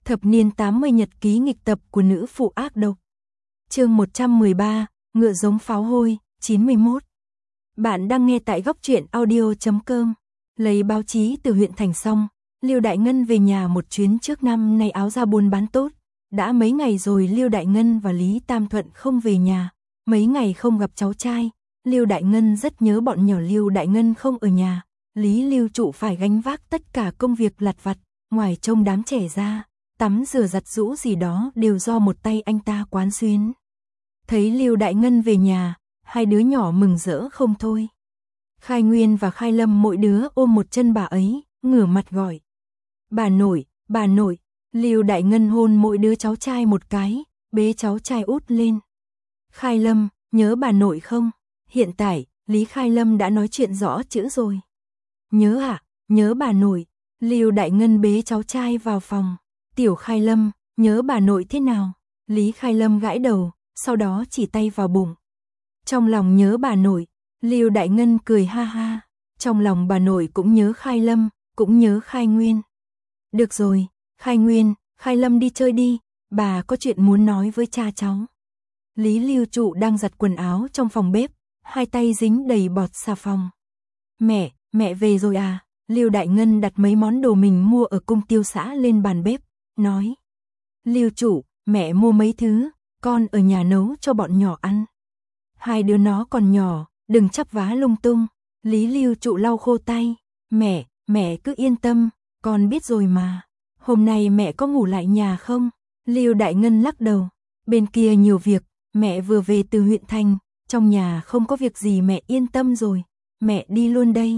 Thập niên 80 nhật ký nghịch tập của nữ phụ ác độc. Chương 113, ngựa giống pháo hôi, 91. Bạn đang nghe tại góc truyện audio.com. Lấy báo chí từ huyện thành xong, Liêu Đại Ngân về nhà một chuyến trước năm nay áo ra buôn bán tốt. Đã mấy ngày rồi Liêu Đại Ngân và Lý Tam Thuận không về nhà, mấy ngày không gặp cháu trai. Liêu Đại Ngân rất nhớ bọn nhỏ. Liêu Đại Ngân không ở nhà, Lý Lưu Trụ phải gánh vác tất cả công việc lặt vặt, ngoài trông đám trẻ ra, tắm rửa giặt giũ gì đó đều do một tay anh ta quán xuyến. Thấy Liêu Đại Ngân về nhà, hai đứa nhỏ mừng rỡ không thôi. Khai Nguyên và Khai Lâm mỗi đứa ôm một chân bà ấy, ngửa mặt gọi: bà nội, bà nội. Liêu Đại Ngân hôn mỗi đứa cháu trai một cái, bế cháu trai út lên. Khai Lâm, nhớ bà nội không? Hiện tại, Lý Khai Lâm đã nói chuyện rõ chữ rồi. Nhớ ạ, nhớ bà nội. Liêu Đại Ngân bế cháu trai vào phòng. Tiểu Khai Lâm, nhớ bà nội thế nào? Lý Khai Lâm gãi đầu, sau đó chỉ tay vào bụng. Trong lòng nhớ bà nội. Liêu Đại Ngân cười ha ha. Trong lòng bà nội cũng nhớ Khai Lâm, cũng nhớ Khai Nguyên. Được rồi, Khai Nguyên, Khai Lâm đi chơi đi, bà có chuyện muốn nói với cha cháu. Lý Lưu Trụ đang giặt quần áo trong phòng bếp, hai tay dính đầy bọt xà phòng. Mẹ về rồi à? Liêu Đại Ngân đặt mấy món đồ mình mua ở cung tiêu xã lên bàn bếp, nói: Lưu Trụ, mẹ mua mấy thứ, con ở nhà nấu cho bọn nhỏ ăn. Hai đứa nó còn nhỏ, đừng chắp vá lung tung. Lý Lưu Trụ lau khô tay. Mẹ cứ yên tâm, con biết rồi mà. Hôm nay mẹ có ngủ lại nhà không? Liêu Đại Ngân lắc đầu. Bên kia nhiều việc, mẹ vừa về từ huyện thành, trong nhà không có việc gì, mẹ yên tâm rồi. Mẹ đi luôn đây.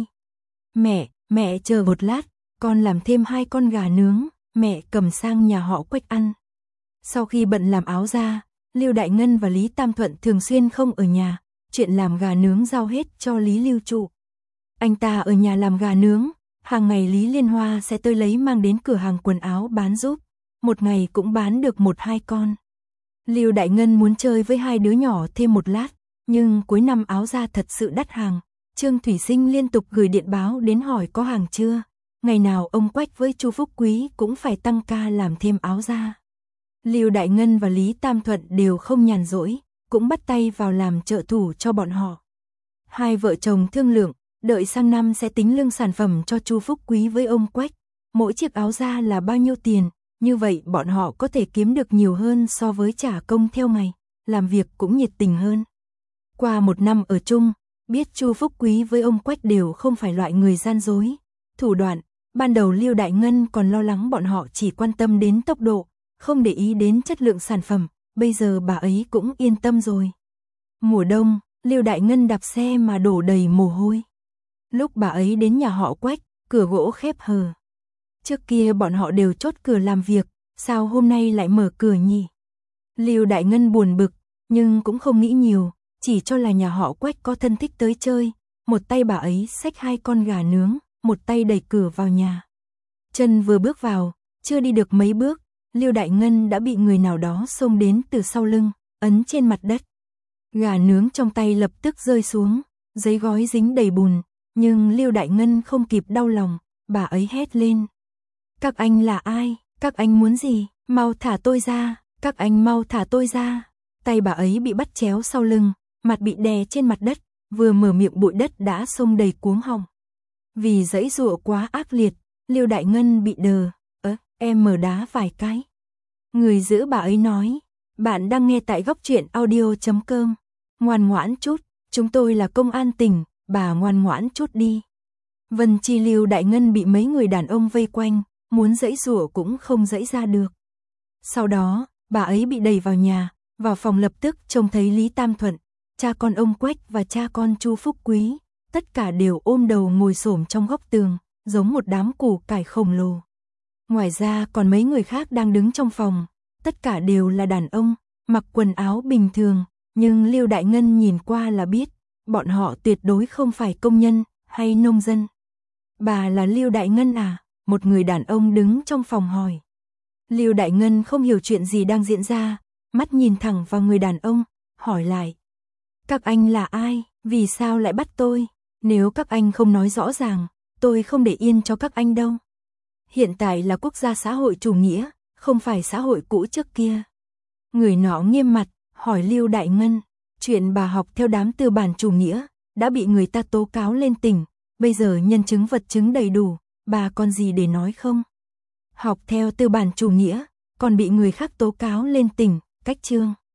Mẹ chờ một lát, con làm thêm 2 con gà nướng, mẹ cầm sang nhà họ Quách ăn. Sau khi bận làm áo ra, Liêu Đại Ngân và Lý Tam Thuận thường xuyên không ở nhà, chuyện làm gà nướng giao hết cho Lý Lưu Trụ. Anh ta ở nhà làm gà nướng, hàng ngày Lý Liên Hoa sẽ tới lấy mang đến cửa hàng quần áo bán giúp, một ngày cũng bán được 1-2 con. Liêu Đại Ngân muốn chơi với hai đứa nhỏ thêm một lát, nhưng cuối năm áo ra thật sự đắt hàng. Trương Thủy Sinh liên tục gửi điện báo đến hỏi có hàng chưa. Ngày nào ông Quách với Chu Phúc Quý cũng phải tăng ca làm thêm áo ra. Liêu Đại Ngân và Lý Tam Thuận đều không nhàn rỗi, cũng bắt tay vào làm trợ thủ cho bọn họ. Hai vợ chồng thương lượng, đợi sang năm sẽ tính lương sản phẩm cho Chu Phúc Quý với ông Quách. Mỗi chiếc áo ra là bao nhiêu tiền, như vậy bọn họ có thể kiếm được nhiều hơn so với trả công theo ngày, làm việc cũng nhiệt tình hơn. Qua một năm ở chung, biết Chu Phúc Quý với ông Quách đều không phải loại người gian dối, thủ đoạn. Ban đầu Liêu Đại Ngân còn lo lắng bọn họ chỉ quan tâm đến tốc độ, không để ý đến chất lượng sản phẩm, bây giờ bà ấy cũng yên tâm rồi. Mùa đông, Liêu Đại Ngân đạp xe mà đổ đầy mồ hôi. Lúc bà ấy đến nhà họ Quách, cửa gỗ khép hờ. Trước kia bọn họ đều chốt cửa làm việc, sao hôm nay lại mở cửa nhỉ? Liêu Đại Ngân buồn bực, nhưng cũng không nghĩ nhiều, chỉ cho là nhà họ Quách có thân thích tới chơi. Một tay bà ấy xách 2 con gà nướng, một tay đẩy cửa vào nhà. Chân vừa bước vào, chưa đi được mấy bước, Liêu Đại Ngân đã bị người nào đó xông đến từ sau lưng, ấn trên mặt đất. Gà nướng trong tay lập tức rơi xuống, giấy gói dính đầy bùn, nhưng Liêu Đại Ngân không kịp đau lòng, bà ấy hét lên: Các anh là ai? Các anh muốn gì? Mau thả tôi ra, các anh mau thả tôi ra. Tay bà ấy bị bắt chéo sau lưng, mặt bị đè trên mặt đất, vừa mở miệng bụi đất đã xông đầy cuống họng. Vì giãy giụa quá ác liệt, Liêu Đại Ngân bị đờ, em mở đá vài cái. Người giữ bà ấy nói: Bạn đang nghe tại góc truyện audio.com. Ngoan ngoãn chút, chúng tôi là công an tỉnh, bà ngoan ngoãn chút đi. Vân Chi. Liêu Đại Ngân bị mấy người đàn ông vây quanh, muốn giãy giụa cũng không giãy ra được. Sau đó, bà ấy bị đẩy vào nhà, vào phòng lập tức trông thấy Lý Tam Thuận, cha con ông Quách và cha con Chu Phúc Quý, tất cả đều ôm đầu ngồi xổm trong góc tường, giống một đám củ cải khổng lồ. Ngoài ra còn mấy người khác đang đứng trong phòng, tất cả đều là đàn ông, mặc quần áo bình thường, nhưng Liêu Đại Ngân nhìn qua là biết, bọn họ tuyệt đối không phải công nhân hay nông dân. Bà là Liêu Đại Ngân à? Một người đàn ông đứng trong phòng hỏi. Liêu Đại Ngân không hiểu chuyện gì đang diễn ra, mắt nhìn thẳng vào người đàn ông, hỏi lại: Các anh là ai? Vì sao lại bắt tôi? Nếu các anh không nói rõ ràng, tôi không để yên cho các anh đâu. Hiện tại là quốc gia xã hội chủ nghĩa, không phải xã hội cũ trước kia. Người nọ nghiêm mặt, hỏi Lưu Đại Ngân, chuyện bà học theo đám tư bản chủ nghĩa, đã bị người ta tố cáo lên tỉnh, bây giờ nhân chứng vật chứng đầy đủ, bà còn gì để nói không? Học theo tư bản chủ nghĩa, còn bị người khác tố cáo lên tỉnh, cách chương.